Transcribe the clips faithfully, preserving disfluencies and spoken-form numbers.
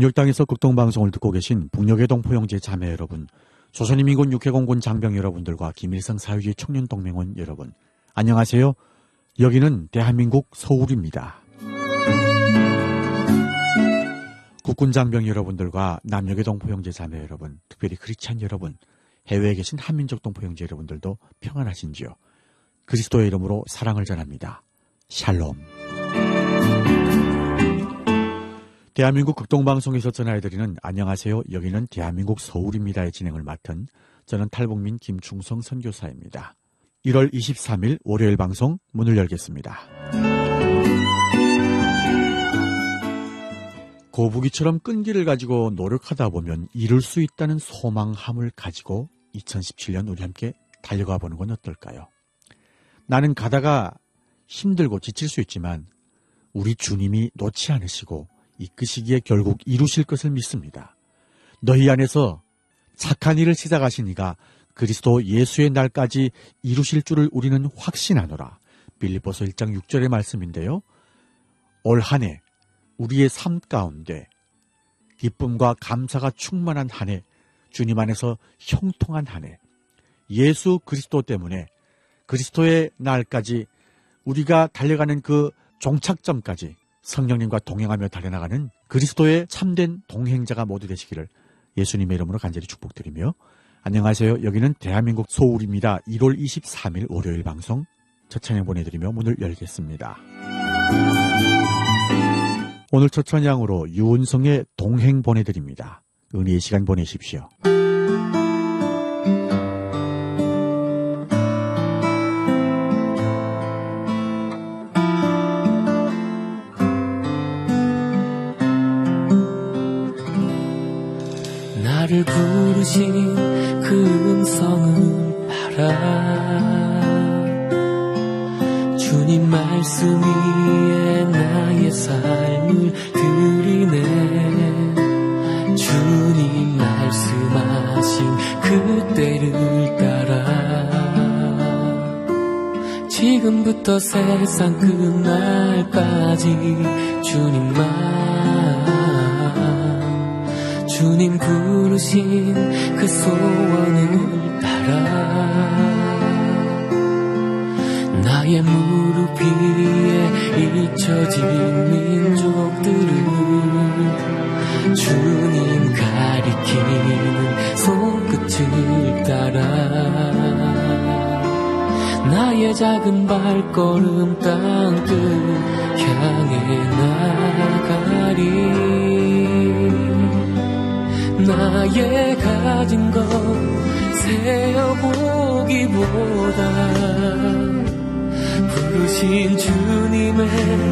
북녘 땅에서 극동방송을 듣고 계신 북녘의 동포형제 자매 여러분, 조선인민군 육해공군 장병 여러분들과 김일성 사회주의 청년동맹원 여러분, 안녕하세요. 여기는 대한민국 서울입니다. 국군 장병 여러분들과 남녘의 동포형제 자매 여러분, 특별히 크리스찬 여러분, 해외에 계신 한민족 동포형제 여러분들도 평안하신지요? 그리스도의 이름으로 사랑을 전합니다. 샬롬. 대한민국 극동방송에서 전해드리는 안녕하세요. 여기는 대한민국 서울입니다의 진행을 맡은 저는 탈북민 김충성 선교사입니다. 일월 이십삼일 월요일 방송 문을 열겠습니다. 거북이처럼 끈기를 가지고 노력하다 보면 이룰 수 있다는 소망함을 가지고 이천십칠년 우리 함께 달려가 보는 건 어떨까요? 나는 가다가 힘들고 지칠 수 있지만 우리 주님이 놓지 않으시고 이끄시기에 결국 이루실 것을 믿습니다. 너희 안에서 착한 일을 시작하신 이가 그리스도 예수의 날까지 이루실 줄을 우리는 확신하노라. 빌립보서 일장 육절의 말씀인데요. 올 한 해 우리의 삶 가운데 기쁨과 감사가 충만한 한 해, 주님 안에서 형통한 한 해, 예수 그리스도 때문에 그리스도의 날까지 우리가 달려가는 그 종착점까지 성령님과 동행하며 달려나가는 그리스도의 참된 동행자가 모두 되시기를 예수님의 이름으로 간절히 축복드리며, 안녕하세요. 여기는 대한민국 서울입니다. 일월 이십삼일 월요일 방송 첫 찬양 보내드리며 문을 열겠습니다. 오늘 첫 찬양으로 유은성의 동행 보내드립니다. 은혜의 시간 보내십시오. 나를 부르신 그 음성을 알아. 주님 말씀 위에 나의 삶을 드리네. 주님 말씀하신 그때를 따라 지금부터 세상 끝날까지 주님만, 주님 부르신 그 소원을 따라 나의 무릎 위에 잊혀진 민족들을 주님 가리키는 손끝을 따라 나의 작은 발걸음 땅끝 향해 나가리. 나의 가진 것 세어보기보다 부르신 주님의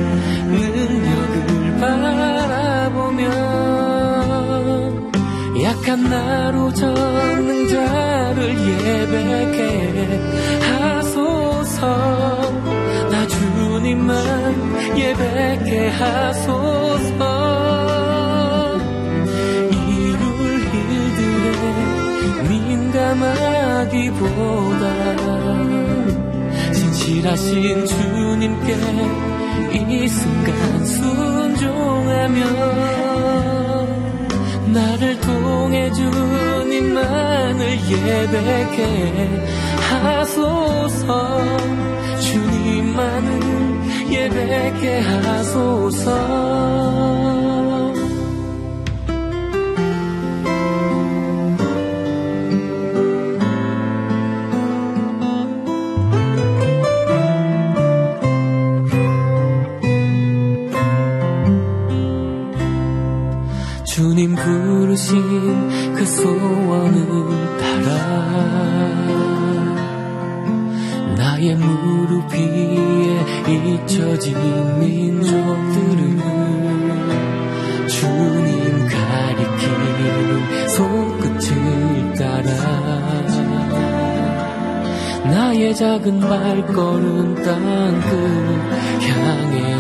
능력을 바라보며 약한 나로 전능자를 예배케 하소서. 나 주님만 예배케 하소서. 민감하기보다 진실하신 주님께 이 순간 순종하며 나를 통해 주님만을 예배케 하소서. 주님만을 예배케 하소서. 주님 부르신 그 소원을 따라 나의 무릎 위에 잊혀진 민족들을 주님 가리키는 손끝을 따라 나의 작은 발걸음 땅끝 향해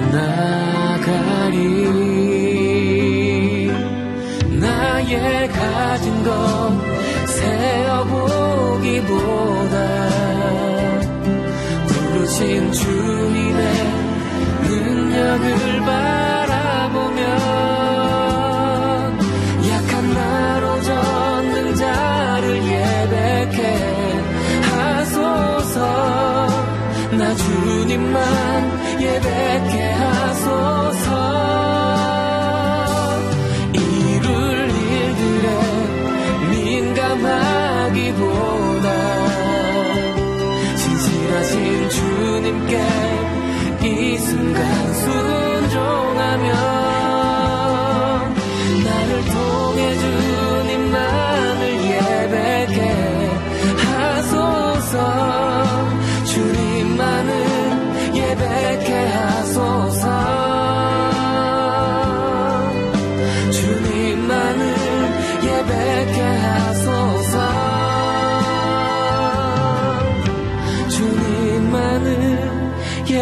나가리. 나의 가진 것 세어보기보다 부르신 주님의 능력을 바라보면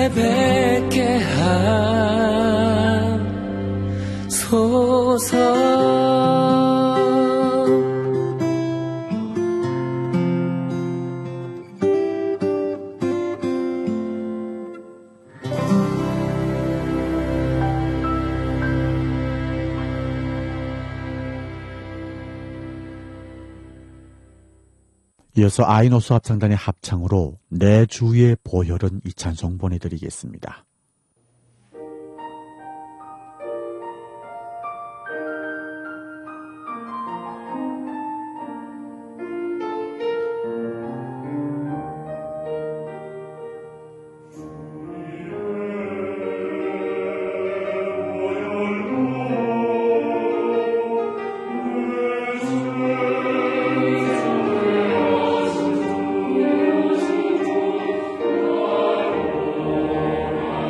뵙게 하소서. 이어서 아이노스 합창단의 합창으로 내 주위의 보혈은 이 찬송 보내드리겠습니다. 내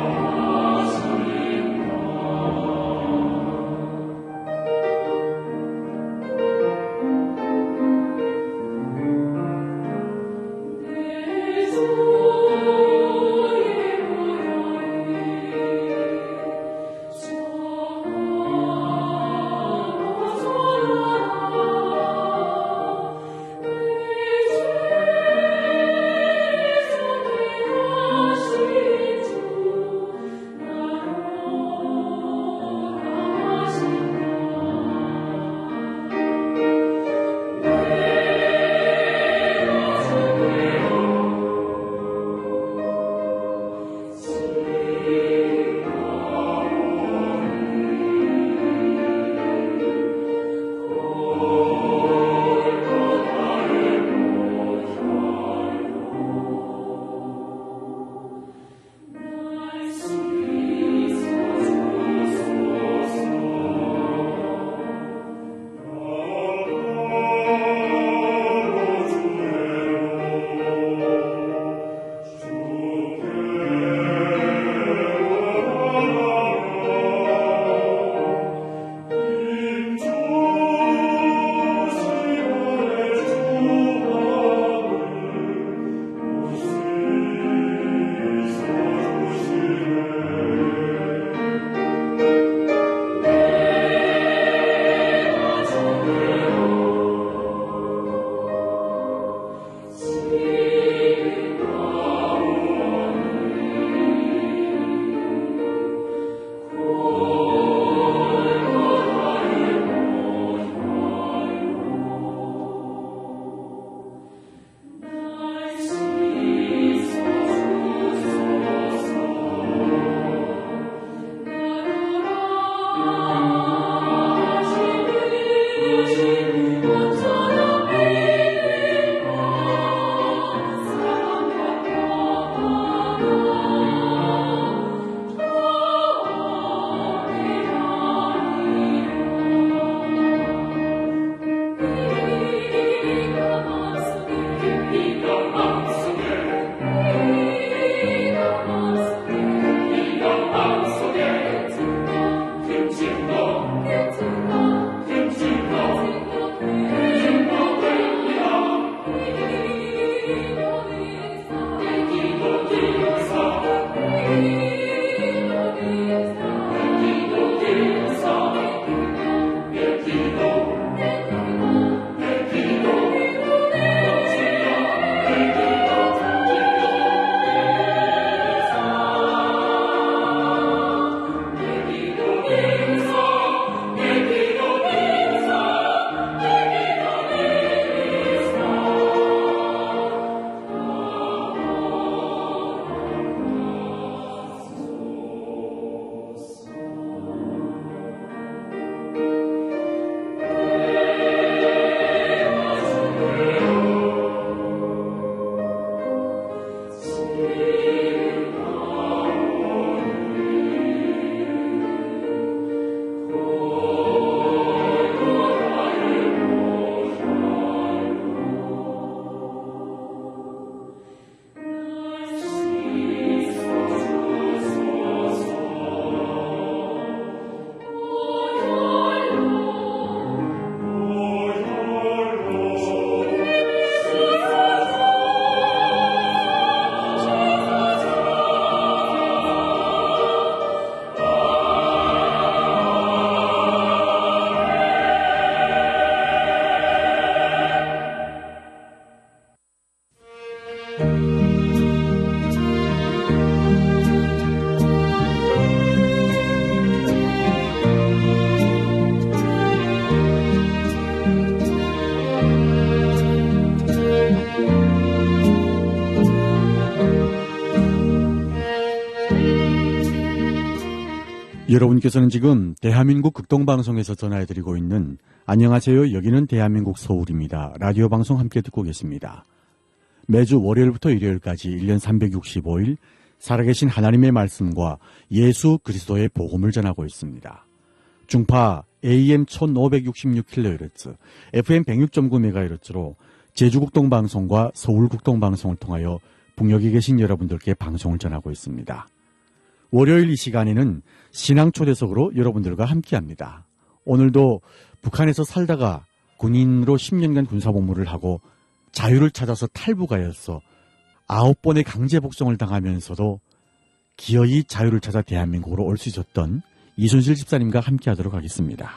여러분께서는 지금 대한민국 극동방송에서 전화해드리고 있는 안녕하세요. 여기는 대한민국 서울입니다. 라디오 방송 함께 듣고 계십니다. 매주 월요일부터 일요일까지 일 년 삼백육십오 일 살아계신 하나님의 말씀과 예수 그리스도의 복음을 전하고 있습니다. 중파 에이엠 천오백육십육 킬로헤르츠, 에프엠 백육 점 구 메가헤르츠로 제주국동방송과 서울국동방송을 통하여 북녘에 계신 여러분들께 방송을 전하고 있습니다. 월요일 이 시간에는 신앙초대석으로 여러분들과 함께합니다. 오늘도 북한에서 살다가 군인으로 십 년간 군사복무를 하고 자유를 찾아서 탈북하여서 아홉 번의 강제복종을 당하면서도 기어이 자유를 찾아 대한민국으로 올 수 있었던 이순실 집사님과 함께하도록 하겠습니다.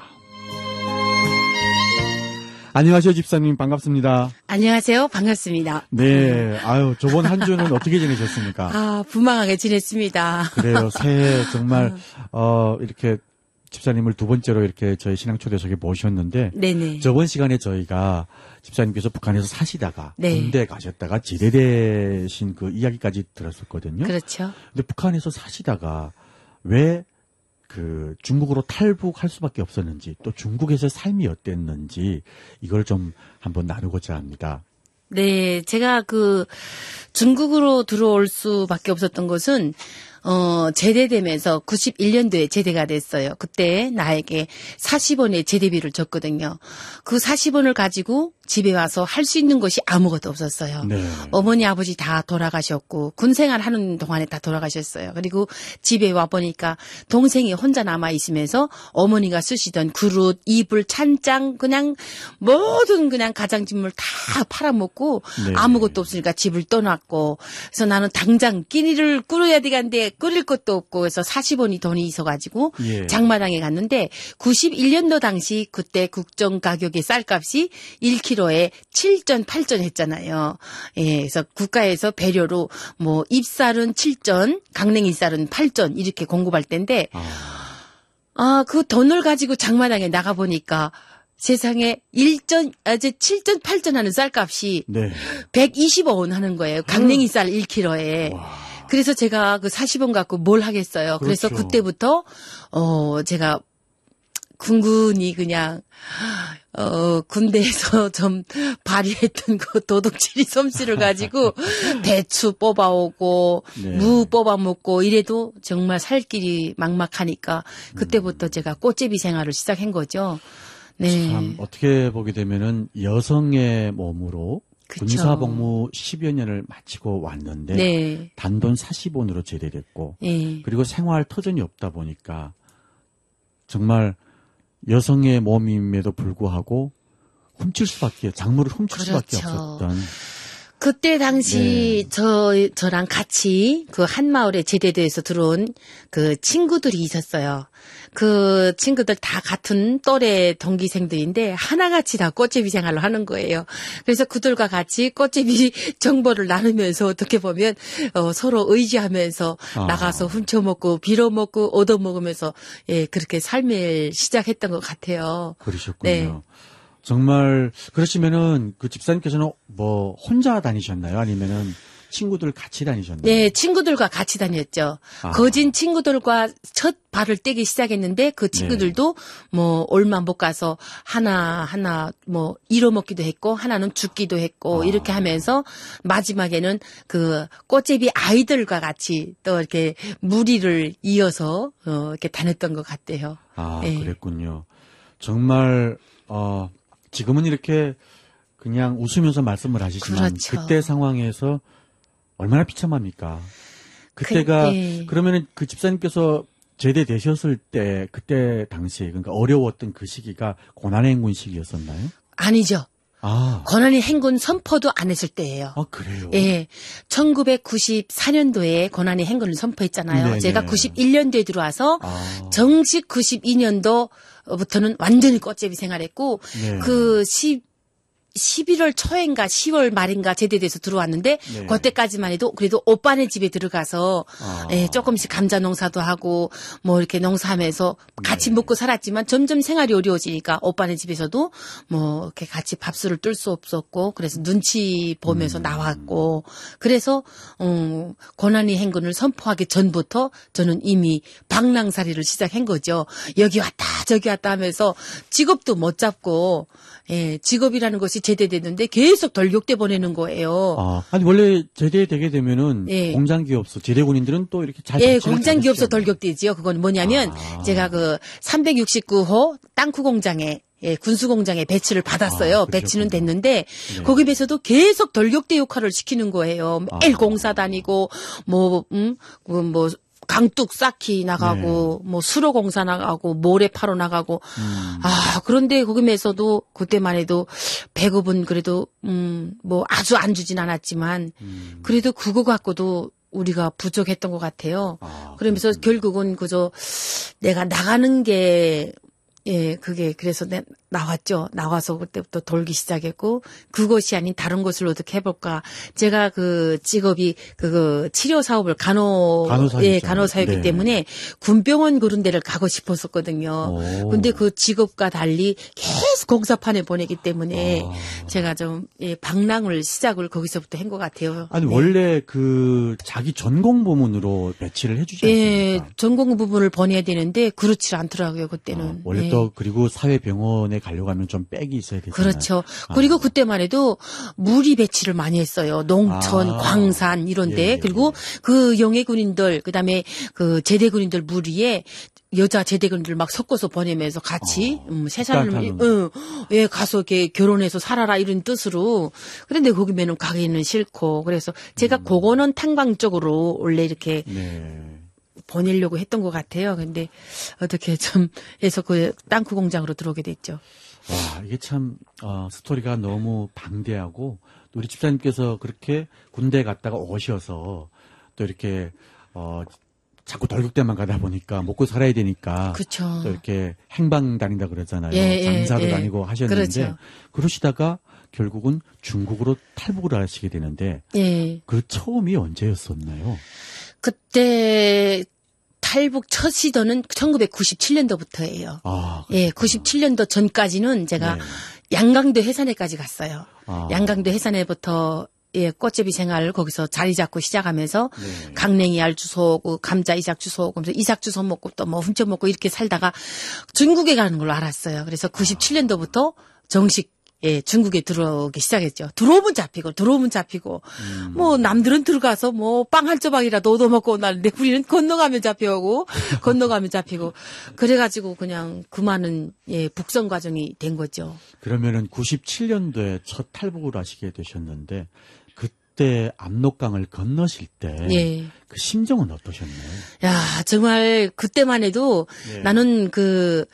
안녕하세요, 집사님. 반갑습니다. 안녕하세요. 반갑습니다. 네. 아유, 저번 한 주는 어떻게 지내셨습니까? 아, 부망하게 지냈습니다. 그래요. 새해 정말, 어, 이렇게 집사님을 두 번째로 이렇게 저희 신앙초대석에 모셨는데. 네네. 저번 시간에 저희가 집사님께서 북한에서 사시다가 네. 군대 가셨다가 제대되신 그 이야기까지 들었었거든요. 그렇죠. 근데 북한에서 사시다가 왜 그 중국으로 탈북할 수밖에 없었는지 또 중국에서의 삶이 어땠는지 이걸 좀 한번 나누고자 합니다. 네, 제가 그 중국으로 들어올 수밖에 없었던 것은 어, 제대되면서 구십일 년도에 제대가 됐어요. 그때 나에게 사십 원의 제대비를 줬거든요. 그 사십 원을 가지고 집에 와서 할 수 있는 것이 아무것도 없었어요. 네. 어머니 아버지 다 돌아가셨고 군생활 하는 동안에 다 돌아가셨어요. 그리고 집에 와 보니까 동생이 혼자 남아 있으면서 어머니가 쓰시던 그릇, 이불, 찬장 그냥 모든 그냥 가장짐을 다 팔아먹고 네. 아무것도 없으니까 집을 떠났고 그래서 나는 당장 끼니를 끓여야 되겠는데 끓일 것도 없고 그래서 사십 원이 돈이 있어가지고 예. 장마당에 갔는데 구십일 년도 당시 그때 국정 가격의 쌀값이 일 킬로그램에 칠 전, 팔 전 했잖아요. 예, 그래서 국가에서 배려로 뭐 잎쌀은 칠 전, 강냉이 쌀은 팔 전 이렇게 공급할 때인데 아, 아, 그 돈을 가지고 장마당에 나가 보니까 세상에 일 전, 아, 이제 칠 전, 팔 전 하는 쌀값이 네. 백이십오 원 하는 거예요. 강냉이 쌀 일 킬로그램에. 와. 그래서 제가 그 사십 원 갖고 뭘 하겠어요. 그래서 그렇죠. 그때부터 어 제가 군군이 그냥 어 군대에서 좀 발휘했던 그 도둑질이 솜씨를 가지고 배추 뽑아오고 네. 무 뽑아먹고 이래도 정말 살 길이 막막하니까 그때부터 제가 꽃제비 생활을 시작한 거죠. 네. 참 어떻게 보게 되면은 여성의 몸으로 그쵸. 군사복무 십여 년을 마치고 왔는데 네. 단돈 사십 원으로 제대됐고 네. 그리고 생활 터전이 없다 보니까 정말 여성의 몸임에도 불구하고 훔칠 수밖에 작물을 훔칠 수밖에 그렇죠. 없었던 그때 당시 네. 저 저랑 같이 그 한 마을에 제대돼서 들어온 그 친구들이 있었어요. 그 친구들 다 같은 또래 동기생들인데 하나같이 다 꽃제비 생활을 하는 거예요. 그래서 그들과 같이 꽃제비 정보를 나누면서 어떻게 보면 어, 서로 의지하면서 아. 나가서 훔쳐먹고 빌어먹고 얻어먹으면서 예 그렇게 삶을 시작했던 것 같아요. 그러셨군요. 네. 정말 그러시면은 그 집사님께서는 뭐 혼자 다니셨나요? 아니면은 친구들 같이 다니셨나요? 네, 친구들과 같이 다녔죠. 아. 거진 친구들과 첫 발을 떼기 시작했는데 그 친구들도 뭐 얼마 못 가서 하나 하나 뭐 잃어먹기도 했고 하나는 죽기도 했고 아. 이렇게 하면서 마지막에는 그 꽃제비 아이들과 같이 또 이렇게 무리를 이어서 어 이렇게 다녔던 것 같아요. 아, 네. 그랬군요. 정말 어 지금은 이렇게 그냥 웃으면서 말씀을 하시지만 그렇죠. 그때 상황에서 얼마나 비참합니까? 그때가 그, 네. 그러면은 그 집사님께서 제대되셨을 때 그때 당시에 그러니까 어려웠던 그 시기가 고난의 행군 시기였었나요? 아니죠. 아, 권한의 행군 선포도 안 했을 때예요. 아 그래요? 예, 천구백구십사 년도에 권한의 행군을 선포했잖아요. 네네. 제가 구십일 년도에 들어와서 아, 정식 구십이 년도부터는 완전히 꽃제비 생활했고 네. 그 십 십일월 초인가 시월 말인가 제대돼서 들어왔는데 네. 그때까지만 해도 그래도 오빠네 집에 들어가서 아. 예, 조금씩 감자 농사도 하고 뭐 이렇게 농사하면서 같이 네. 먹고 살았지만 점점 생활이 어려워지니까 오빠네 집에서도 뭐 이렇게 같이 밥술을 뜰 수 없었고 그래서 눈치 보면서 음. 나왔고 그래서 음, 고난이 행군을 선포하기 전부터 저는 이미 방랑살이를 시작한 거죠. 여기 왔다 저기 왔다 하면서 직업도 못 잡고 예, 직업이라는 것이 제대됐는데 계속 돌격돼 보내는 거예요. 아, 아니 원래 제대되게 되면은 예. 공장기업소 제대군인들은 또 이렇게 잘 예, 배치를 공장기업소 잘하시잖아요. 돌격되지요. 그건 뭐냐면 아. 제가 그 삼백육십구 호 땅크 공장에 예, 군수공장에 배치를 받았어요. 아, 배치는 그러셨군요. 됐는데 네. 거기에서도 계속 돌격대 역할을 시키는 거예요. 매일 아. 공사 다니고 뭐 음, 그 뭐 강둑 쌓기 나가고 네. 뭐 수로 공사 나가고 모래 파러 나가고 음. 아 그런데 거기에서도 그때만 해도 배급은 그래도 음 뭐 아주 안 주진 않았지만 음. 그래도 그거 갖고도 우리가 부족했던 것 같아요. 아, 그러면서 그렇군요. 결국은 그저 내가 나가는 게 예, 그게 그래서 내 나왔죠. 나와서 그때부터 돌기 시작했고 그것이 아닌 다른 것을 어떻게 해볼까. 제가 그 직업이 그 치료 사업을 간호 간호사였죠. 예 간호사였기 네. 때문에 군병원 그런 데를 가고 싶었었거든요. 오. 근데 그 직업과 달리 계속 공사판에 보내기 때문에 아. 제가 좀 예, 방랑을 시작을 거기서부터 한 것 같아요. 아니 네. 원래 그 자기 전공 부문으로 배치를 해주지 예, 않습니까? 전공 부분을 보내야 되는데 그렇지 않더라고요 그때는. 아, 원래 예. 또 그리고 사회병원에 가려고 하면 좀 빽이 있어야 되잖아요. 그렇죠. 아. 그리고 그때만 해도 무리 배치를 많이 했어요. 농촌, 아. 광산 이런데 예, 예, 그리고 예. 그 영예군인들 그다음에 그 제대군인들 무리에 여자 제대군들 막 섞어서 보내면서 같이 어, 음, 세 살을 식단 응, 예 가서 이렇게 결혼해서 살아라 이런 뜻으로 그런데 거기면은 가기는 싫고 그래서 제가 음. 그거는 탄광 쪽으로 원래 이렇게 네. 보내려고 했던 것 같아요. 근데 어떻게 좀 해서 그 땅크 공장으로 들어오게 됐죠. 와, 이게 참, 어, 스토리가 너무 방대하고, 또 우리 집사님께서 그렇게 군대 갔다가 오셔서, 또 이렇게, 어, 자꾸 돌격대만 가다 보니까 먹고 살아야 되니까, 그렇죠. 또 이렇게 행방 다닌다 그러잖아요. 예, 예, 장사도 예. 다니고 하셨는데, 그렇죠. 그러시다가 결국은 중국으로 탈북을 하시게 되는데, 예. 그 처음이 언제였었나요? 그때 탈북 첫 시도는 천구백구십칠 년도부터예요. 아, 예, 그렇구나. 구십칠 년도 전까지는 제가 네. 양강도 해산에까지 갔어요. 아. 양강도 해산에부터 예, 꽃제비 생활을 거기서 자리 잡고 시작하면서 네. 강냉이 알 주워 오고 감자 이삭 주워 오고 그래서 이삭 주워 먹고 또 뭐 훔쳐 먹고 이렇게 살다가 중국에 가는 걸로 알았어요. 그래서 구십칠 년도부터 정식 예, 중국에 들어오기 시작했죠. 들어오면 잡히고, 들어오면 잡히고. 음. 뭐, 남들은 들어가서 뭐, 빵 한 조각이라도 얻어먹고 오는데, 우리는 건너가면 잡혀오고, 건너가면 잡히고. 그래가지고 그냥 그 많은, 예, 북선 과정이 된 거죠. 그러면은 구십칠 년도에 첫 탈북을 하시게 되셨는데 그때 압록강을 건너실 때 그 예. 심정은 어떠셨나요? 야, 정말 그때만 해도 예. 나는 그,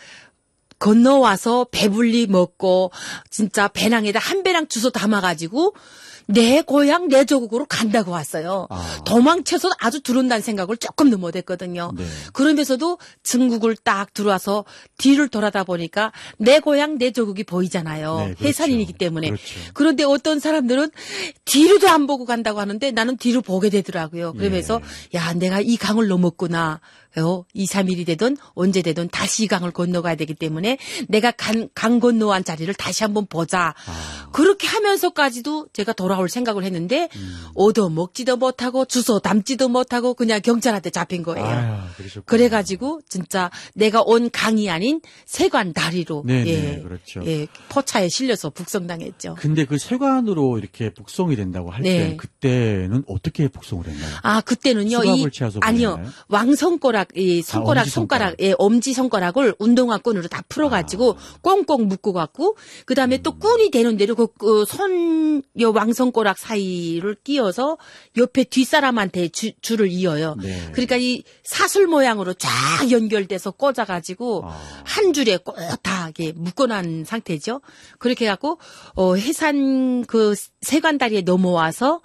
건너와서 배불리 먹고 진짜 배낭에다 한 배낭 주워 담아가지고 내 고향 내 조국으로 간다고 왔어요. 아. 도망쳐서 아주 들어온다는 생각을 조금 못했거든요. 네. 그러면서도 중국을 딱 들어와서 뒤를 돌아다 보니까 내 고향 내 조국이 보이잖아요. 네, 그렇죠. 해산인이기 때문에. 그렇죠. 그런데 어떤 사람들은 뒤로도 안 보고 간다고 하는데 나는 뒤로 보게 되더라고요. 그러면서 예. 야 내가 이 강을 넘었구나. 어, 이, 삼 일이 되든 언제 되든 다시 이 강을 건너가야 되기 때문에 내가 강, 강 건너간 자리를 다시 한번 보자. 아. 그렇게 하면서까지도 제가 돌아올 생각을 했는데 음. 얻어 먹지도 못하고 주워 담지도 못하고 그냥 경찰한테 잡힌 거예요. 아유, 그러셨구나. 그래가지고 진짜 내가 온 강이 아닌 세관 다리로 네, 예, 네, 그렇죠. 예, 포차에 실려서 북송당했죠. 근데 그 세관으로 이렇게 북송이 된다고 할 때 네. 그때는 어떻게 북송을 했나요? 아 그때는요 이 수갑을 채워서 아니요 보냈나요? 왕손가락 이 손가락 엄지 손가락 손가락. 예 엄지 손가락을 운동화 끈으로 다 풀어가지고 아. 꽁꽁 묶고 갖고 그 다음에 또 끈이 되는 대로 그손요 왕손가락 사이를 끼워서 옆에 뒷사람한테 주, 줄을 이어요. 네. 그러니까 이 사슬 모양으로 쫙 연결돼서 꽂아가지고 아. 한 줄에 꼿하게 묶어놓은 상태죠. 그렇게 해갖고 어, 해산 그 세관다리에 넘어와서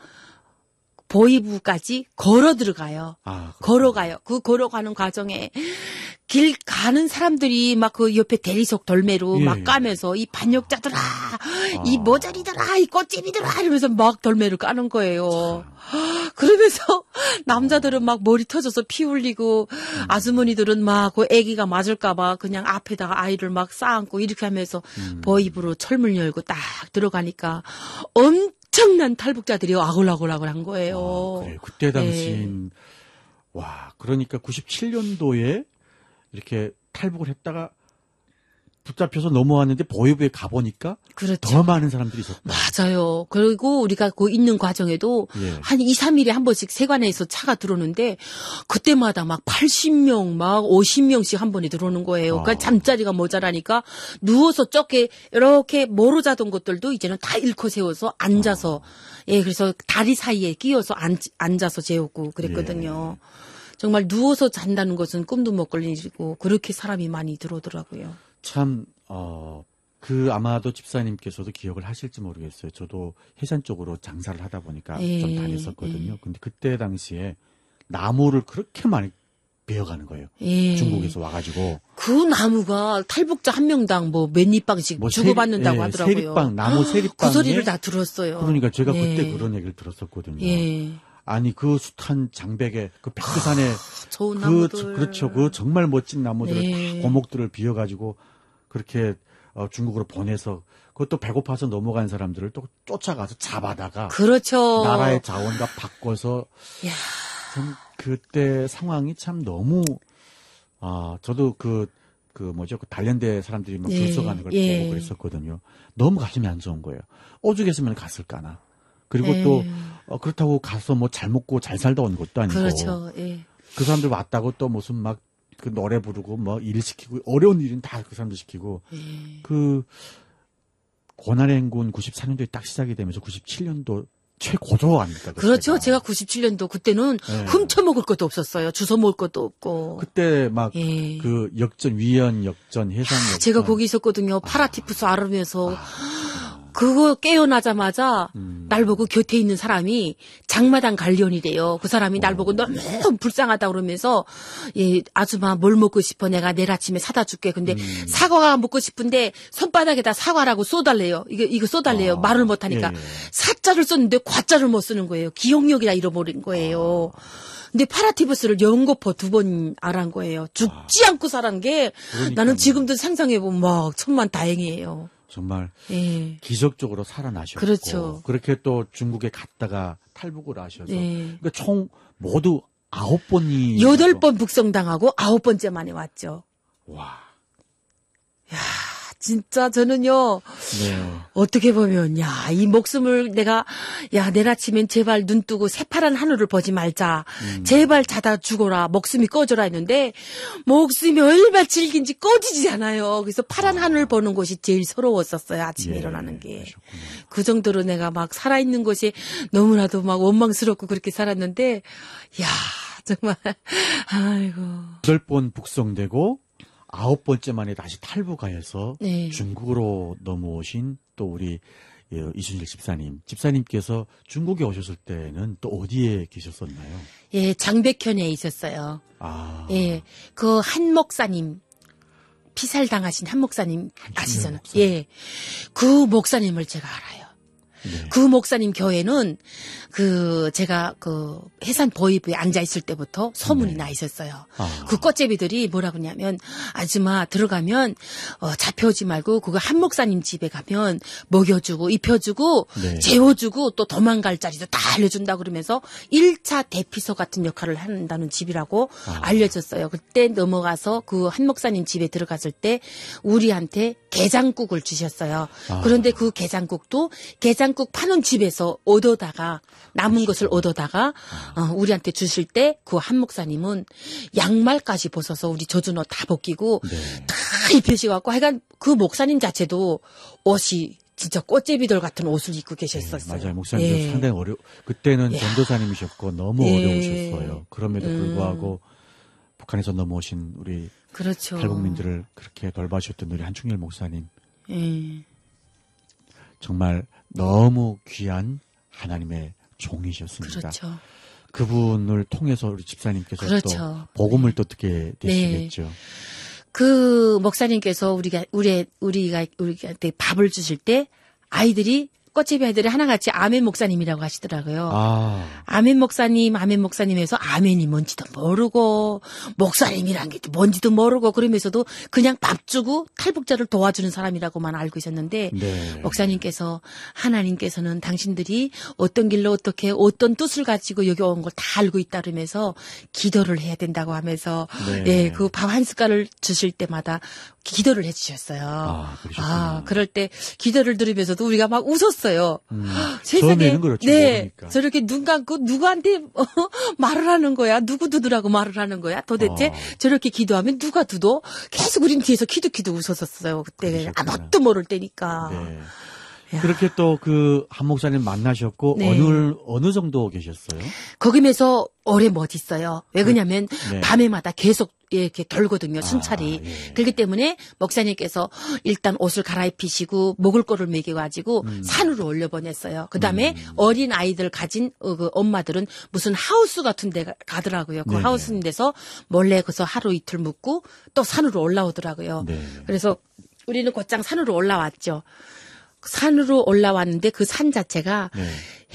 보이부까지 걸어 들어가요. 아, 그렇구나. 걸어가요. 그 걸어가는 과정에 길 가는 사람들이 막 그 옆에 대리석 돌매로 예, 막 예. 까면서 이 반역자들아 이 모자리들아, 이 꽃집이들아 이러면서 막 돌매를 까는 거예요. 그러면서 남자들은 막 머리 터져서 피 흘리고 음. 아주머니들은 막 그 아기가 맞을까봐 그냥 앞에다가 아이를 막 쌓안고 이렇게 하면서 음. 버입으로 철문 열고 딱 들어가니까 엄청난 탈북자들이 아글아글아글 한 거예요. 아, 그래. 그때 당시인 와, 그러니까 구십칠 년도에 이렇게 탈북을 했다가 붙잡혀서 넘어왔는데 보위부에 가보니까 그렇죠. 더 많은 사람들이 있었다. 맞아요. 그리고 우리가 그 있는 과정에도 예. 한 이, 삼 일에 한 번씩 세관에서 차가 들어오는데 그때마다 막 팔십 명, 막 오십 명씩 한 번에 들어오는 거예요. 그러니까 아. 잠자리가 모자라니까 누워서 좁게 이렇게 모로 자던 것들도 이제는 다 일코 세워서 앉아서 예, 그래서 다리 사이에 끼어서 앉, 앉아서 재우고 그랬거든요. 정말 누워서 잔다는 것은 꿈도 못 꿀 일이고 그렇게 사람이 많이 들어오더라고요. 참, 어, 그 아마도 집사님께서도 기억을 하실지 모르겠어요. 저도 해산 쪽으로 장사를 하다 보니까 예, 좀 다녔었거든요. 예. 근데 그때 당시에 나무를 그렇게 많이 베어가는 거예요. 예. 중국에서 와가지고. 그 나무가 탈북자 한 명당 뭐 몇 입방씩 뭐 주고받는다고 세리- 예, 하더라고요. 세립방, 나무 세립방. 그 소리를 다 들었어요. 그러니까 제가 예. 그때 그런 얘기를 들었었거든요. 예. 아니, 그 숱한 장백에, 그 백두산에, 좋은 그, 나무들. 그렇죠. 그 정말 멋진 나무들을, 네. 다 고목들을 비워가지고, 그렇게, 어, 중국으로 보내서, 그것도 배고파서 넘어간 사람들을 또 쫓아가서 잡아다가, 그렇죠. 나라의 자원과 바꿔서, 야. 참, 그때 상황이 참 너무, 아, 저도 그, 그 뭐죠, 그 단련대 사람들이 막 예, 줄 서가는 걸 예. 보고 그랬었거든요. 너무 가슴이 안 좋은 거예요. 오죽했으면 갔을까나. 그리고 예. 또, 어, 그렇다고 가서 뭐 잘 먹고 잘 살다 온 것도 아니고. 그렇죠. 예. 그 사람들 왔다고 또 무슨 막 그 노래 부르고 뭐 일 시키고 어려운 일은 다 그 사람들 시키고 예. 그 고난의 행군 구십사 년도에 딱 시작이 되면서 구십칠 년도 최고조 아닙니까? 그렇죠. 그때가. 제가 구십칠 년도 그때는 예. 훔쳐 먹을 것도 없었어요. 주워 먹을 것도 없고. 그때 막 그 예. 역전 위연 역전 해상 역전 제가 거기 있었거든요. 파라티푸스 앓으면서 그거 깨어나자마자 음. 날 보고 곁에 있는 사람이 장마당 관리원이래요. 그 사람이 날 보고 너무 불쌍하다 그러면서 예, 아줌마 뭘 먹고 싶어? 내가 내일 아침에 사다 줄게. 근데 음. 사과가 먹고 싶은데 손바닥에다 사과라고 쏘달래요. 이거 이거 쏘달래요. 아. 말을 못 하니까. 예, 예. 사자를 썼는데 과자를 못 쓰는 거예요. 기억력이라 잃어버린 거예요. 근데 파라티푸스를 연거푸 두 번 알한 거예요. 죽지 않고 살은 게 그러니까요. 나는 지금도 상상해보면 막 천만 다행이에요. 정말 예. 기적적으로 살아나셨고 그렇죠. 그렇게 또 중국에 갔다가 탈북을 하셔서 네. 그러니까 총 모두 아홉 번이 여덟 번 북송당하고 아홉 번째 만에 왔죠. 와. 진짜 저는요, 네. 어떻게 보면, 야, 이 목숨을 내가, 야, 내일 아침엔 제발 눈 뜨고 새파란 하늘을 보지 말자. 음. 제발 자다 죽어라. 목숨이 꺼져라 했는데, 목숨이 얼마나 질긴지 꺼지지 않아요. 그래서 파란 하늘 보는 것이 제일 서러웠었어요. 아침에 예, 일어나는 게. 그러셨군요. 그 정도로 내가 막 살아있는 것이 너무나도 막 원망스럽고 그렇게 살았는데, 야, 정말, 아이고. 여덟 번 북송되고 아홉 번째 만에 다시 탈북하여서 네. 중국으로 넘어오신 또 우리 예, 이순실 집사님. 집사님께서 중국에 오셨을 때는 또 어디에 계셨었나요? 예, 장백현에 있었어요. 아. 예, 그 한 목사님, 피살 당하신 한 목사님 아시잖아요. 목사님. 예, 그 목사님을 제가 알아요. 네. 그 목사님 교회는 그 제가 그 해산 보이부에 앉아 있을 때부터 소문이 네. 나 있었어요. 아. 그 꽃제비들이 뭐라 그러냐면 아줌마 들어가면 어, 잡혀오지 말고 그거 한 목사님 집에 가면 먹여주고 입혀주고 네. 재워주고 또 도망갈 자리도 다 알려준다 그러면서 일 차 대피소 같은 역할을 한다는 집이라고 아. 알려졌어요. 그때 넘어가서 그 한 목사님 집에 들어갔을 때 우리한테 게장국을 주셨어요. 아. 그런데 그 게장국도 게장국 파는 집에서 얻어다가 남은 것을 얻어다가 어, 우리한테 주실 때 그 한 목사님은 양말까지 벗어서 우리 젖은 옷 다 벗기고 네. 다 입혀시갖고 하여간 그 목사님 자체도 옷이 진짜 꽃제비들 같은 옷을 입고 계셨었어요. 네, 맞아요. 목사님 예. 상당히 어려. 그때는 야. 전도사님이셨고 너무 예. 어려우셨어요. 그럼에도 불구하고 북한에서 넘어오신 우리 그렇죠. 탈북민들을 그렇게 돌봐주셨던 우리 한충렬 목사님 예. 정말 너무 귀한 하나님의 종이셨습니다. 그렇죠. 그분을 통해서 우리 집사님께서 그렇죠. 또 복음을 또 듣게 되시겠죠. 그 목사님께서 우리가 우리 우리가 우리한테 밥을 주실 때 아이들이 꽃제비 아이들이 하나같이 아멘 목사님이라고 하시더라고요. 아. 아멘 목사님, 아멘 목사님에서 아멘이 뭔지도 모르고 목사님이란 게 뭔지도 모르고 그러면서도 그냥 밥 주고 탈북자를 도와주는 사람이라고만 알고 있었는데 네. 목사님께서 하나님께서는 당신들이 어떤 길로 어떻게 어떤 뜻을 가지고 여기 온 걸 다 알고 있다 그러면서 기도를 해야 된다고 하면서 네. 예, 그 밥 한 숟갈을 주실 때마다 기도를 해주셨어요. 아, 그러셨구나. 아, 그럴 때 기도를 들으면서도 우리가 막 웃었어요. 음. 세상에 처음에는 그렇죠. 네, 모르니까. 저렇게 눈 감고 누구한테 어, 말을 하는 거야? 누구 두드라고 말을 하는 거야? 도대체 어. 저렇게 기도하면 누가 두도? 계속 우린 뒤에서 키득키득 웃었었어요. 그때 그러셨구나. 아무것도 모를 때니까. 네. 야. 그렇게 또 그 한 목사님 만나셨고 네. 어느 어느 정도 계셨어요? 거기면서 오래 못 있어요. 왜 그러냐면 네. 밤에마다 계속 이렇게 돌거든요. 순찰이. 아, 예. 그렇기 때문에 목사님께서 일단 옷을 갈아입히시고 먹을 거를 먹여가지고 음. 산으로 올려보냈어요. 그 다음에 음. 어린 아이들 가진 어, 그 엄마들은 무슨 하우스 같은 데 가- 가더라고요. 그 네네. 하우스 데서 몰래 거기서 하루 이틀 묵고 또 산으로 올라오더라고요. 네. 그래서 우리는 곧장 산으로 올라왔죠. 산으로 올라왔는데 그 산 자체가 네.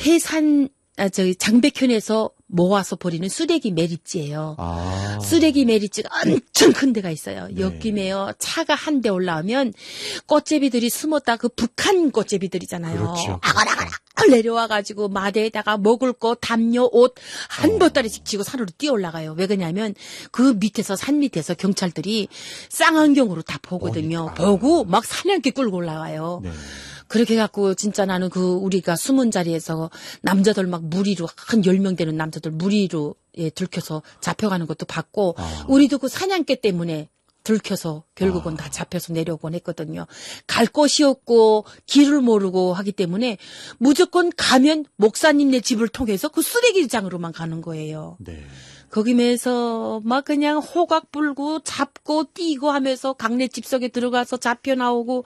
해산 아, 저기 장백현에서 모아서 버리는 쓰레기 매립지예요. 아. 쓰레기 매립지가 엄청 큰 데가 있어요. 네. 엮임에요. 차가 한 대 올라오면 꽃제비들이 숨었다 그 북한 꽃제비들이잖아요. 그렇죠. 아가라가라 내려와가지고 마대에다가 먹을 거, 담요, 옷 한 어. 보따리씩 지고 산으로 뛰어 올라가요. 왜 그러냐면 그 밑에서 산 밑에서 경찰들이 쌍안경으로 다 보거든요. 보니까. 보고 막 사냥개 끌고 올라와요. 네. 그렇게 갖고 진짜 나는 그 우리가 숨은 자리에서 남자들 막 무리로 한 열 명 되는 남자들 무리로 예, 들켜서 잡혀가는 것도 봤고 아. 우리도 그 사냥개 때문에 들켜서 결국은 아. 다 잡혀서 내려오곤 했거든요. 갈 곳이 없고 길을 모르고 하기 때문에 무조건 가면 목사님네 집을 통해서 그 쓰레기장으로만 가는 거예요. 네. 거기면서 막 그냥 호각 불고 잡고 뛰고 하면서 강내 집속에 들어가서 잡혀 나오고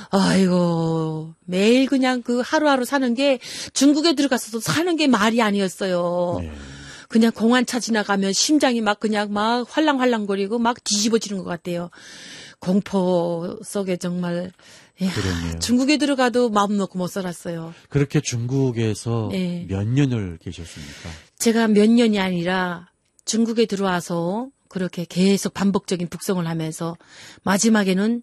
아이고 매일 그냥 그 하루하루 사는 게 중국에 들어가서도 사는 게 말이 아니었어요. 네. 그냥 공안차 지나가면 심장이 막 그냥 막 활랑활랑거리고 막 뒤집어지는 것 같아요. 공포 속에 정말 야, 그러네요. 중국에 들어가도 마음 놓고 못 살았어요. 그렇게 중국에서 네. 몇 년을 계셨습니까? 제가 몇 년이 아니라 중국에 들어와서 그렇게 계속 반복적인 북송을 하면서 마지막에는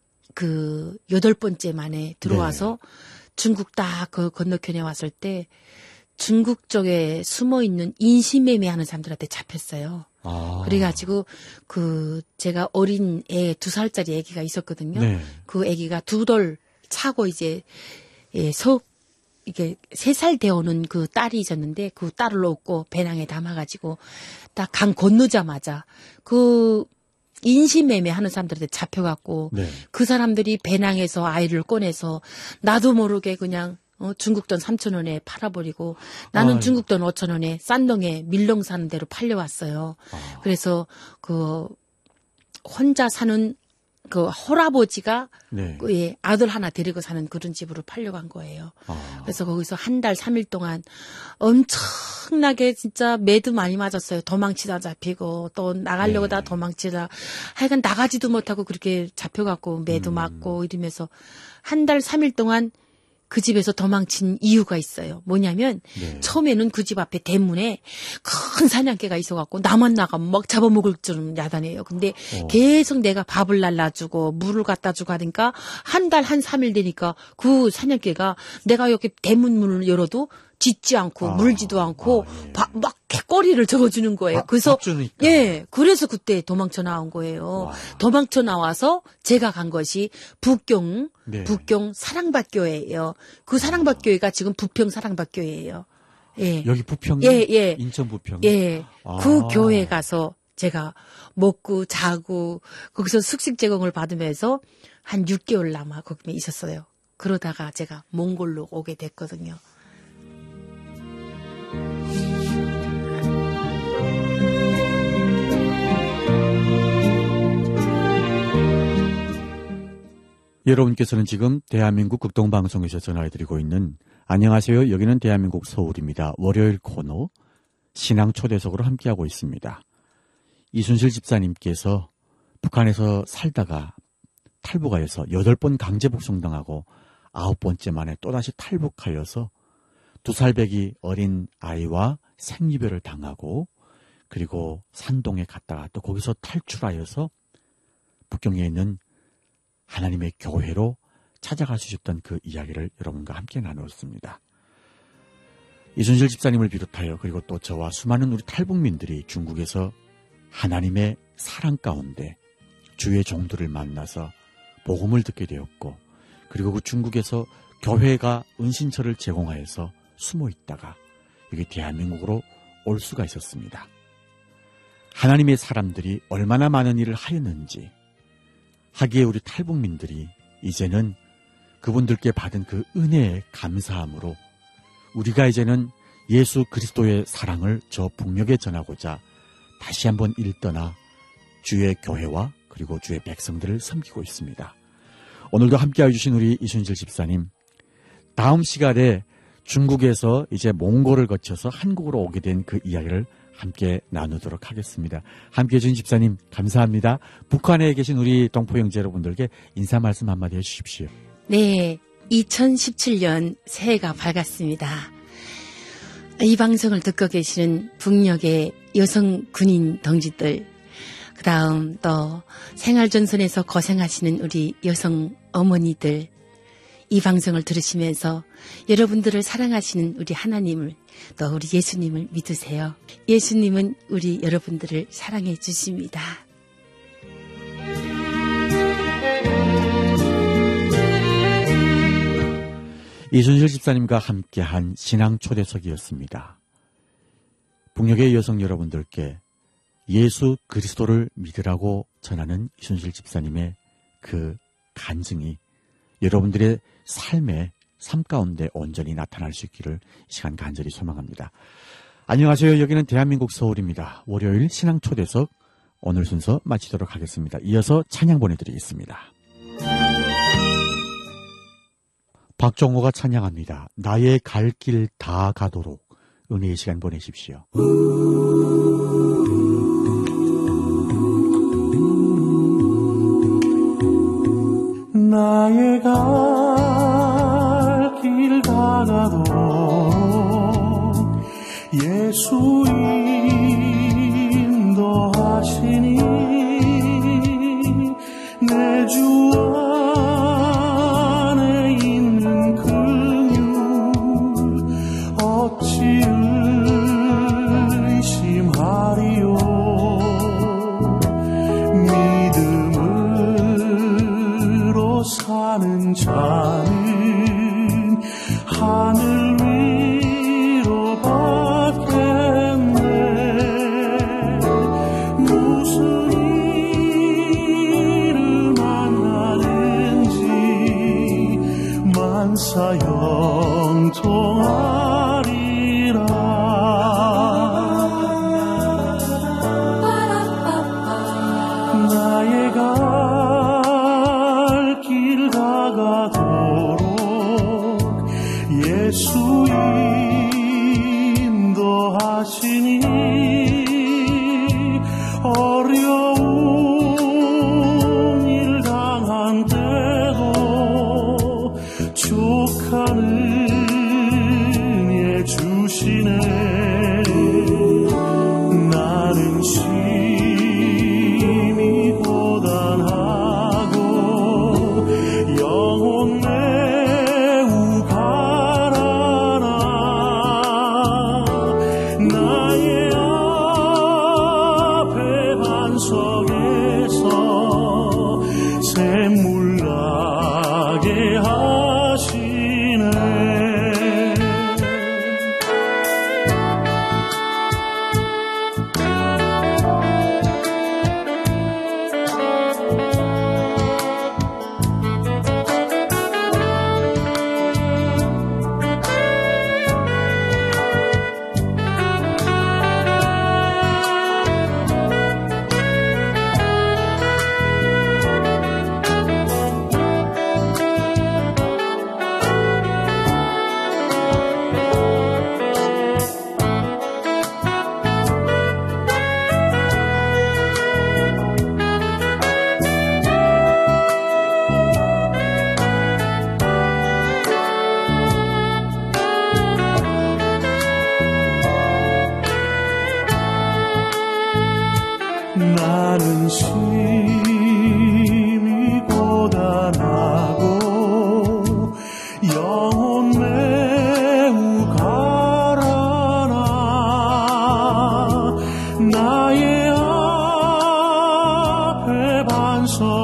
그 여덟 번째 만에 들어와서 중국 딱 그 건너편에 왔을 때 중국 쪽에 숨어 있는 인신매매하는 사람들한테 잡혔어요. 아. 그래가지고 그 제가 어린 애 두 살짜리 아기가 있었거든요. 네. 그 아기가 두 돌 차고 이제 예, 석 이게 세 살 되어오는 그 딸이 있었는데 그 딸을 얻고 배낭에 담아가지고 딱 강 건너자마자 그 인신매매 하는 사람들한테 잡혀갖고 네. 그 사람들이 배낭에서 아이를 꺼내서 나도 모르게 그냥 어, 중국 돈 삼천 원에 팔아버리고 나는 아이고. 중국 돈 오천 원에 싼동에 밀렁 사는 대로 팔려왔어요. 아. 그래서 그 혼자 사는 그 홀아버지가 네. 그 예, 아들 하나 데리고 사는 그런 집으로 팔려간 거예요. 아. 그래서 거기서 한 달, 삼 일 동안 엄청나게 진짜 매도 많이 맞았어요. 도망치다 잡히고 또 나가려고 다 네. 도망치다. 하여간 나가지도 못하고 그렇게 잡혀갖고 매도 음. 맞고 이러면서 한 달, 삼 일 동안 그 집에서 도망친 이유가 있어요. 뭐냐면 네. 처음에는 그 집 앞에 대문에 큰 사냥개가 있어갖고 나만 나가면 막 잡아먹을 줄은 야단해요. 근데 어. 계속 내가 밥을 날라주고 물을 갖다 주고 하니까 한 달, 한 삼 일 되니까 그 사냥개가 내가 여기 대문 문을 열어도 짖지 않고 아. 물지도 않고 아, 예. 바- 막 꼬리를 저어주는 거예요. 밥- 그래서 밥 주니까. 예, 그래서 그때 도망쳐 나온 거예요. 와. 도망쳐 나와서 제가 간 것이 북경 네. 북경 사랑밭교회예요. 그 사랑밭교회가 지금 부평 사랑밭교회예요. 예. 여기 부평, 예, 예. 인천 부평. 예. 아. 그 교회 가서 제가 먹고 자고 거기서 숙식 제공을 받으면서 한 육 개월 남아 거기 있었어요. 그러다가 제가 몽골로 오게 됐거든요. 여러분께서는 지금 대한민국 극동방송에서 전화해드리고 있는 안녕하세요. 여기는 대한민국 서울입니다. 월요일 코너 신앙 초대석으로 함께하고 있습니다. 이순실 집사님께서 북한에서 살다가 탈북하여서 여덟 번 강제 북송당하고 아홉 번째 만에 또다시 탈북하여서 두 살배기 어린 아이와 생이별을 당하고 그리고 산동에 갔다가 또 거기서 탈출하여서 북경에 있는 하나님의 교회로 찾아갈 수 있었던 그 이야기를 여러분과 함께 나누었습니다. 이순실 집사님을 비롯하여 그리고 또 저와 수많은 우리 탈북민들이 중국에서 하나님의 사랑 가운데 주의 종들을 만나서 복음을 듣게 되었고 그리고 그 중국에서 교회가 은신처를 제공하여서 숨어 있다가 여기 대한민국으로 올 수가 있었습니다. 하나님의 사람들이 얼마나 많은 일을 하였는지 하기에 우리 탈북민들이 이제는 그분들께 받은 그 은혜에 감사함으로 우리가 이제는 예수 그리스도의 사랑을 저 북녘에 전하고자 다시 한번 일떠나 주의 교회와 그리고 주의 백성들을 섬기고 있습니다. 오늘도 함께해 주신 우리 이순실 집사님, 다음 시간에 중국에서 이제 몽골을 거쳐서 한국으로 오게 된 그 이야기를 함께 나누도록 하겠습니다. 함께해 주신 집사님 감사합니다. 북한에 계신 우리 동포 형제 여러분들께 인사 말씀 한마디 해주십시오. 네, 이천십칠 년 새해가 밝았습니다. 이 방송을 듣고 계시는 북녘의 여성 군인 동지들, 그 다음 또 생활전선에서 고생하시는 우리 여성 어머니들, 이 방송을 들으시면서 여러분들을 사랑하시는 우리 하나님을 또 우리 예수님을 믿으세요. 예수님은 우리 여러분들을 사랑해 주십니다. 이순실 집사님과 함께한 신앙 초대석이었습니다. 북녘의 여성 여러분들께 예수 그리스도를 믿으라고 전하는 이순실 집사님의 그 간증이 여러분들의 삶의 삶 가운데 온전히 나타날 수 있기를 이 시간 간절히 소망합니다. 안녕하세요. 여기는 대한민국 서울입니다. 월요일 신앙 초대석 오늘 순서 마치도록 하겠습니다. 이어서 찬양 보내드리겠습니다. 박종호가 찬양합니다. 나의 갈 길 다 가도록 은혜의 시간 보내십시오. 나의 갈 길 다 가도록 예수 인도하시니 내 주 안에 있는 긍휼 어찌 의심하리요. 믿음으로 사는 자는 하늘 위로 받겠네. 무슨 일을 만나든지 만사 영통하리라. 나의 갈 길 다 가도록 예수 인도하시니 어려운 일 당한 때도 족하는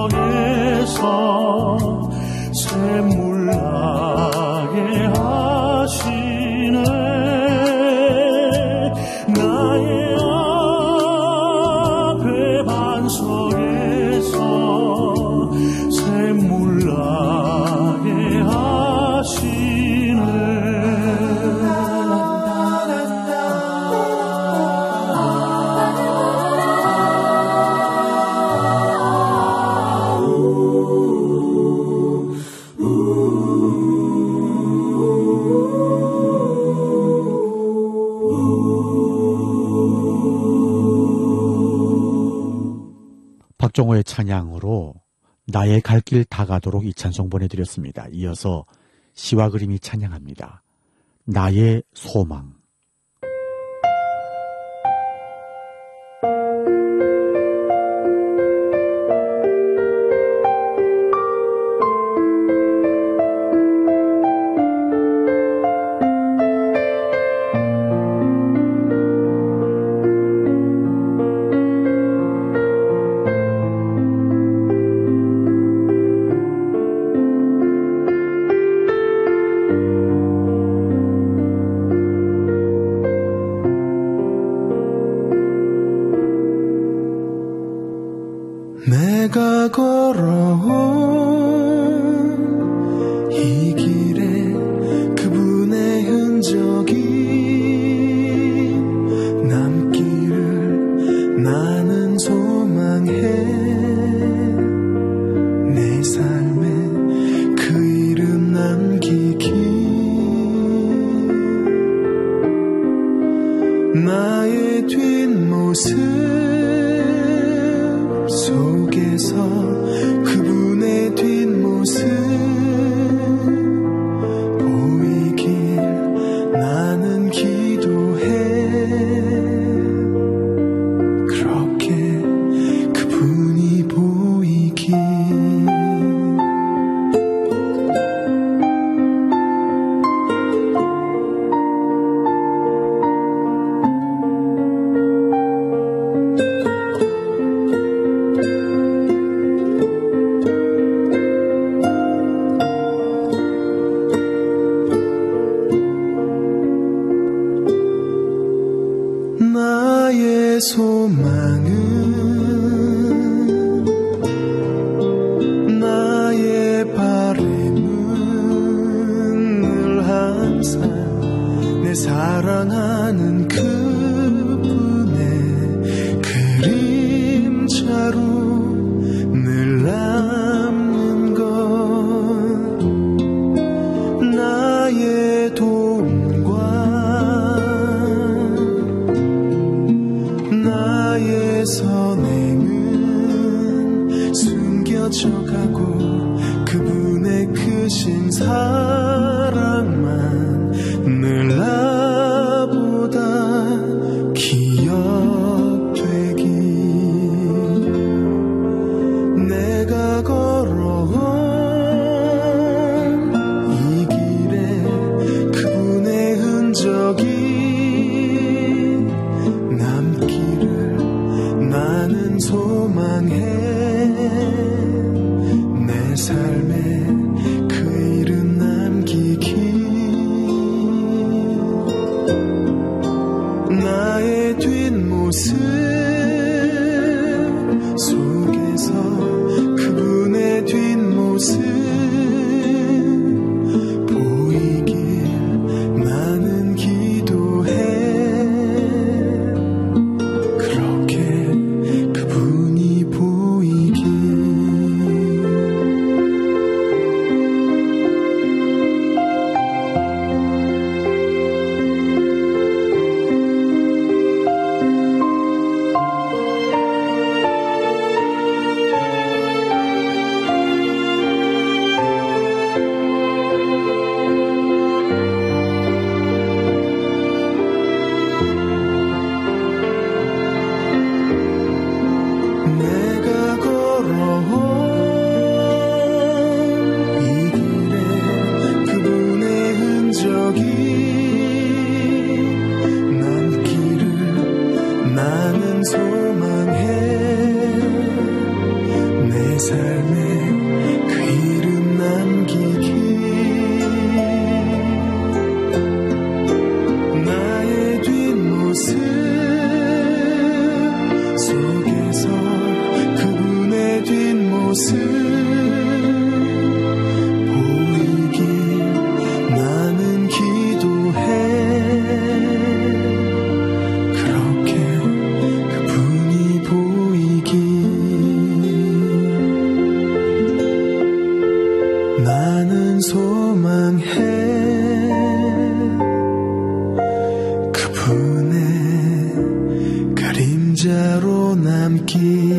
반석에서 샘물 나게 하시네. 나의 앞에 반석에서 샘물 나게 하시네. 박종호의 찬양으로 나의 갈 길 다 가도록 이 찬송 보내드렸습니다. 이어서 시와 그림이 찬양합니다. 나의 소망. 내가 걸어온 이 길에 그분의 흔적이 남기를 나는 소망해. 내 삶에 그 이름 남기기. 나의 뒷모습 속에서 그분의 뒷모습 보이길 나는 기도해. 그렇게 그분이 보이길. 나의 소망은 나의 바램은 늘 항상 내 사랑하는 그분의 그림자로 늘 남는 것. 나의 도움과 나의 선행은 숨겨져가고 그분의 크신 사랑만 늘 나보다 기억되기. 내가 걸어온 이 길에 그분의 흔적이 남기를 나는 소망해. 내 삶에 그 이름 남기기. 나의 뒷모습 속에서 그분의 삶에 그 이름 남기기 나의 뒷모습 속에서 그분의 뒷모습 보이길 나는 기도해 소망해 그분의 그림자로 남기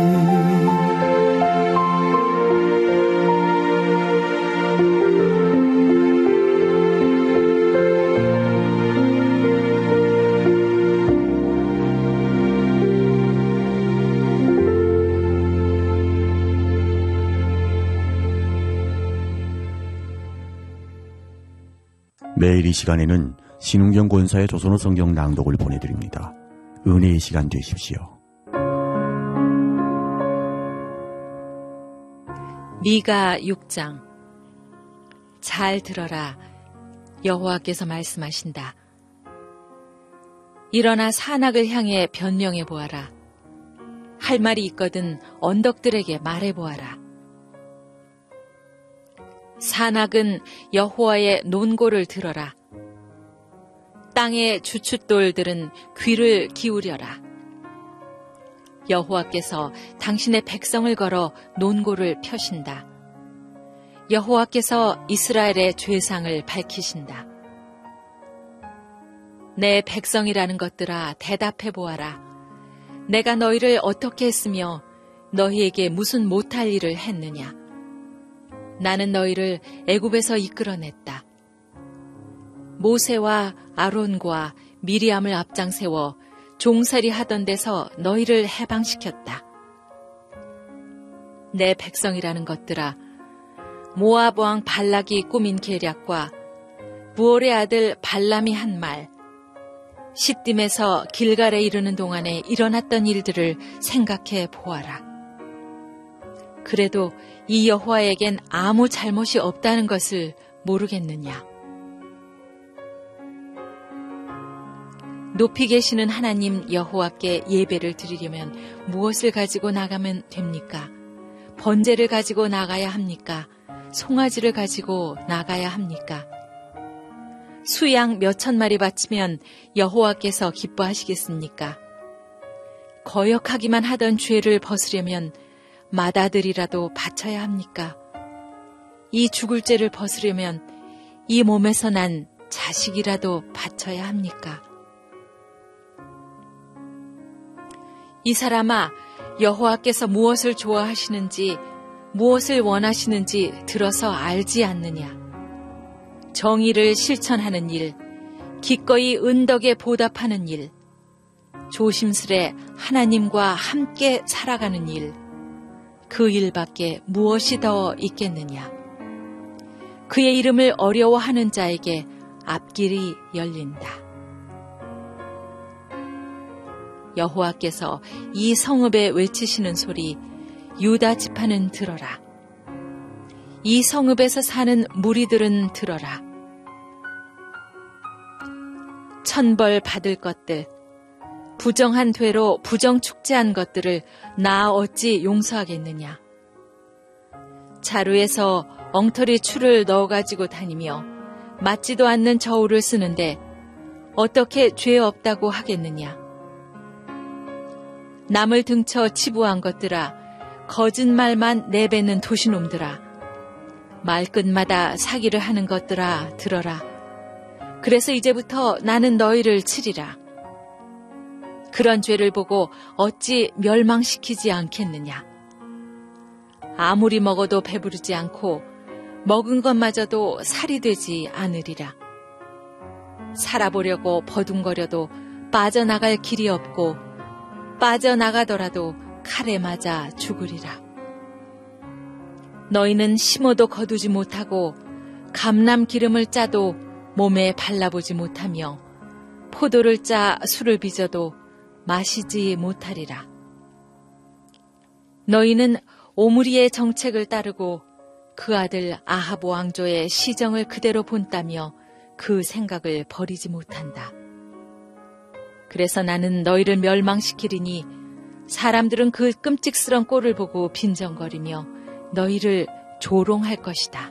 매일 이 시간에는 신흥경 권사의 조선어 성경 낭독을 보내드립니다. 은혜의 시간 되십시오. 미가 육 장. 잘 들어라. 여호와께서 말씀하신다. 일어나 산악을 향해 변명해 보아라. 할 말이 있거든 언덕들에게 말해 보아라. 산악은 여호와의 논고를 들어라. 땅의 주춧돌들은 귀를 기울여라. 여호와께서 당신의 백성을 걸어 논고를 펴신다. 여호와께서 이스라엘의 죄상을 밝히신다. 내 백성이라는 것들아 대답해 보아라. 내가 너희를 어떻게 했으며 너희에게 무슨 못할 일을 했느냐. 나는 너희를 애굽에서 이끌어냈다. 모세와 아론과 미리암을 앞장세워 종살이 하던 데서 너희를 해방시켰다. 내 백성이라는 것들아, 모압 왕 발락이 꾸민 계략과 부올의 아들 발람이 한 말, 시딤에서 길갈에 이르는 동안에 일어났던 일들을 생각해 보아라. 그래도 이 여호와에겐 아무 잘못이 없다는 것을 모르겠느냐. 높이 계시는 하나님 여호와께 예배를 드리려면 무엇을 가지고 나가면 됩니까? 번제를 가지고 나가야 합니까? 송아지를 가지고 나가야 합니까? 수양 몇천 마리 바치면 여호와께서 기뻐하시겠습니까? 거역하기만 하던 죄를 벗으려면 맏아들이라도 바쳐야 합니까? 이 죽을 죄를 벗으려면 이 몸에서 난 자식이라도 바쳐야 합니까? 이 사람아, 여호와께서 무엇을 좋아하시는지 무엇을 원하시는지 들어서 알지 않느냐. 정의를 실천하는 일, 기꺼이 은덕에 보답하는 일, 조심스레 하나님과 함께 살아가는 일, 그 일밖에 무엇이 더 있겠느냐. 그의 이름을 어려워하는 자에게 앞길이 열린다. 여호와께서 이 성읍에 외치시는 소리, 유다 지파는 들어라. 이 성읍에서 사는 무리들은 들어라. 천벌 받을 것들, 부정한 되로 부정 축제한 것들을 나 어찌 용서하겠느냐. 자루에서 엉터리 추를 넣어가지고 다니며 맞지도 않는 저울을 쓰는데 어떻게 죄 없다고 하겠느냐. 남을 등쳐 치부한 것들아, 거짓말만 내뱉는 도시놈들아, 말끝마다 사기를 하는 것들아 들어라. 그래서 이제부터 나는 너희를 치리라. 그런 죄를 보고 어찌 멸망시키지 않겠느냐. 아무리 먹어도 배부르지 않고 먹은 것마저도 살이 되지 않으리라. 살아보려고 버둥거려도 빠져나갈 길이 없고 빠져나가더라도 칼에 맞아 죽으리라. 너희는 심어도 거두지 못하고 감람 기름을 짜도 몸에 발라보지 못하며 포도를 짜 술을 빚어도 마시지 못하리라. 너희는 오므리의 정책을 따르고 그 아들 아합 왕조의 시정을 그대로 본다며 그 생각을 버리지 못한다. 그래서 나는 너희를 멸망시키리니 사람들은 그 끔찍스런 꼴을 보고 빈정거리며 너희를 조롱할 것이다.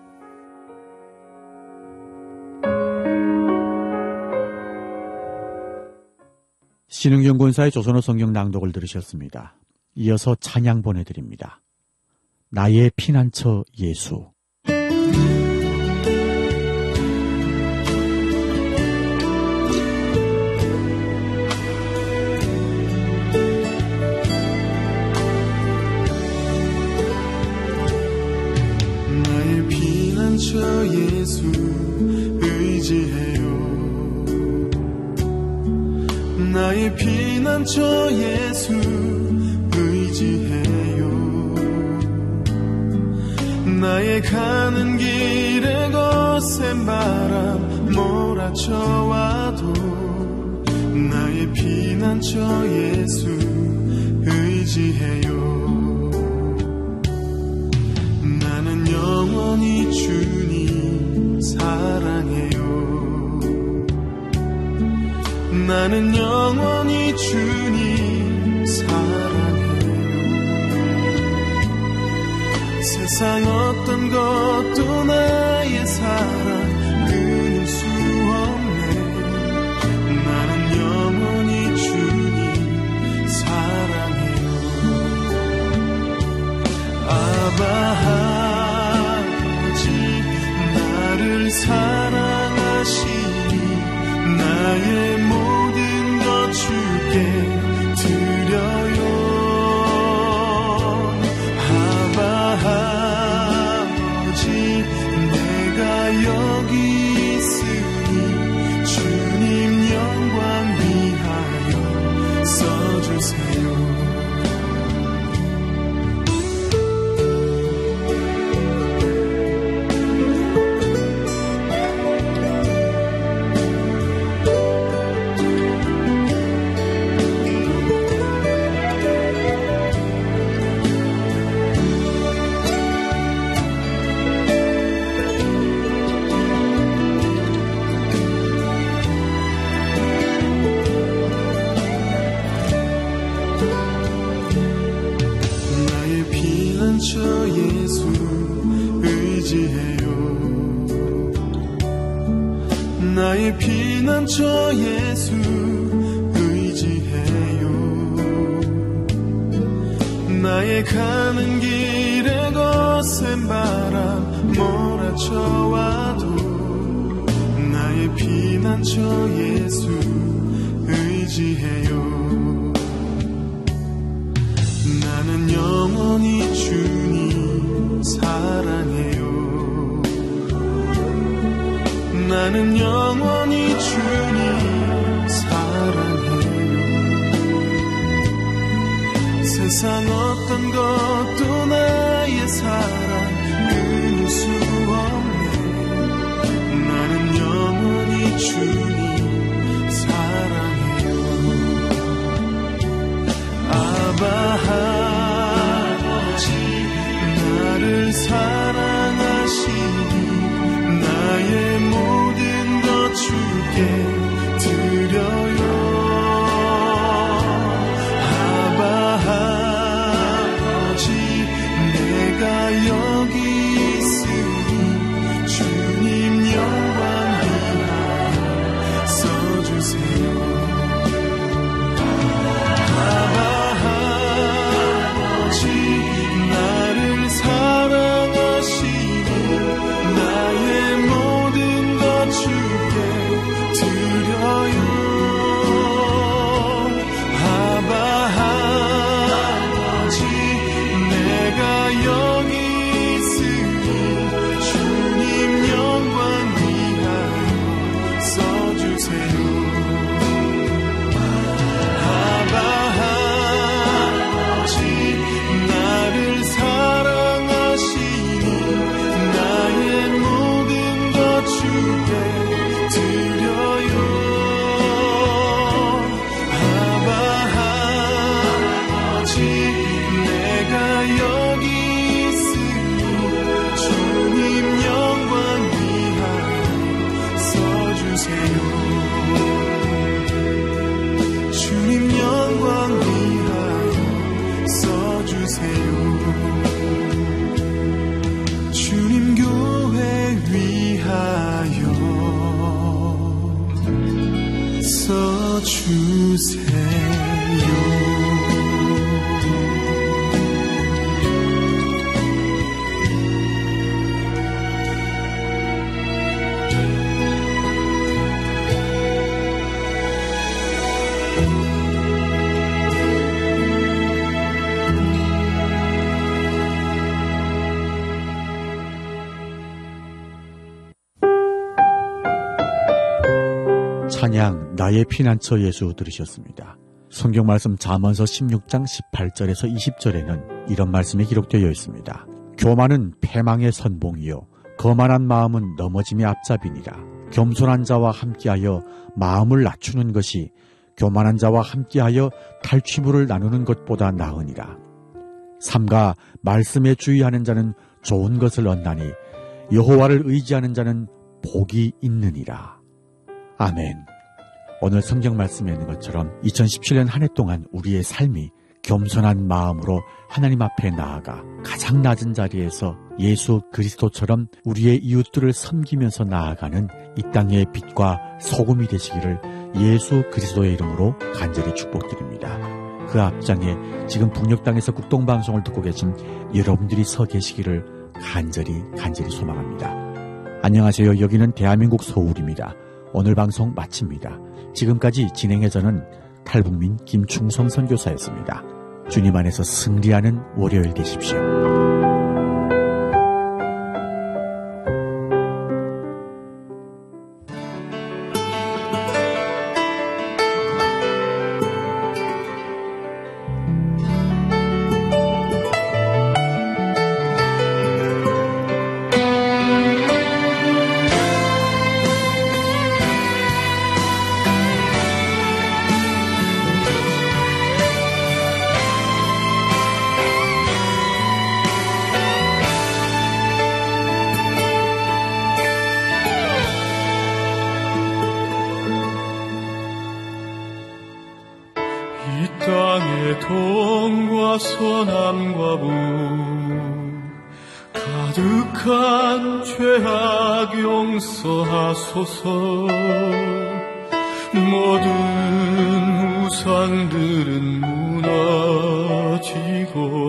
신흥경군사의 조선어 성경 낭독을 들으셨습니다. 이어서 찬양 보내드립니다. 나의 피난처 예수. 나의 피난처 예수 의지해요. 나의 피난처 예수 의지해요. 나의 가는 길에 거센 바람 몰아쳐와도 나의 피난처 예수 의지해요. 나는 영원히 주님 사랑해요. 나는 영원히 주님 사랑해요. 세상 어떤 것도 나의 사랑 끊을 수 없네. 나는 영원히 주님 사랑해요. 아바 아버지 나를 사랑하시니 나의 모든 것 주께 드려요. 아바 아버지 내가 여기 있으니 주님 영광 위하여 써주세요. 피난처 예수 의지해요. 나의 피난처 예수 의지해요. 나의 가는 길에 거센 바람 몰아쳐와도 나의 피난처 예수 의지해요. 나는 영원히 주님 사랑해요. 나는 영원히 주님 사랑해요. 세상 어떤 것도 나의 사랑 끊을 수 없네. 나는 영원히 주님 사랑해요. 아바 나를 사랑하시니 나의 모든 것 주께 드려요. 아바 아버지 내가 여기 있으니 주님 영광 위하여 써주세요. 아바 나를 사랑하시니 나의 모든 것 찬양 나의 피난처 예수 들으셨습니다. 성경 말씀 잠언서 십육 장 십팔 절에서 이십 절에는 이런 말씀이 기록되어 있습니다. 교만은 패망의 선봉이요 거만한 마음은 넘어짐의 앞잡이니라. 겸손한 자와 함께하여 마음을 낮추는 것이 교만한 자와 함께하여 탈취물을 나누는 것보다 나으니라. 삼가 말씀에 주의하는 자는 좋은 것을 얻나니 여호와를 의지하는 자는 복이 있느니라. 아멘. 오늘 성경 말씀에 있는 것처럼 이천십칠 년 한 해 동안 우리의 삶이 겸손한 마음으로 하나님 앞에 나아가 가장 낮은 자리에서 예수 그리스도처럼 우리의 이웃들을 섬기면서 나아가는 이 땅의 빛과 소금이 되시기를 예수 그리스도의 이름으로 간절히 축복드립니다. 그 앞장에 지금 북녘 땅에서 국동방송을 듣고 계신 여러분들이 서 계시기를 간절히 간절히 소망합니다. 안녕하세요. 여기는 대한민국 서울입니다. 오늘 방송 마칩니다. 지금까지 진행해 저는 탈북민 김충성 선교사였습니다. 주님 안에서 승리하는 월요일 되십시오. 땅의 동과 서남과 북 가득한 죄악 용서하소서. 모든 우상들은 무너지고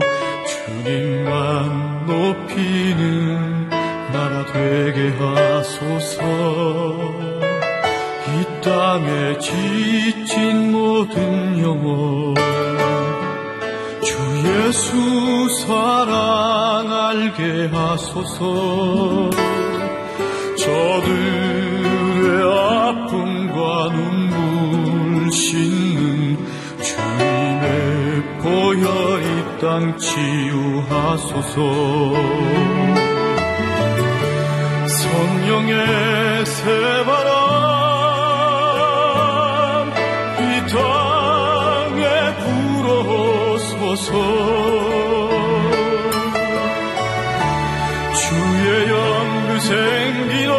주님만 높이는 나라 되게 하소서. 이 땅에 지친 모든 영혼 주 예수 사랑 알게 하소서. 저들의 아픔과 눈물 씻는 주님의 보혈 이 땅 치유하소서. 성령의 새바람 땅에 불어서서 주의 영그 생기로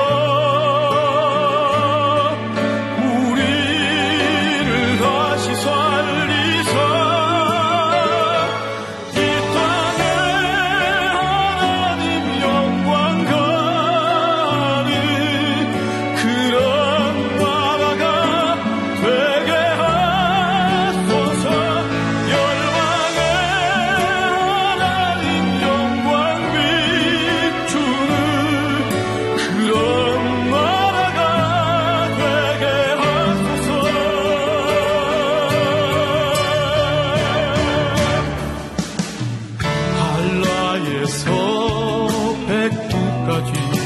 우리를 다시 살리사. 이 땅에 하나님 영광 가는 그런 나라가 되게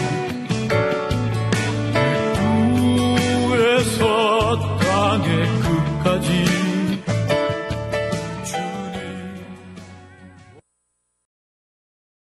백두에서 땅에 그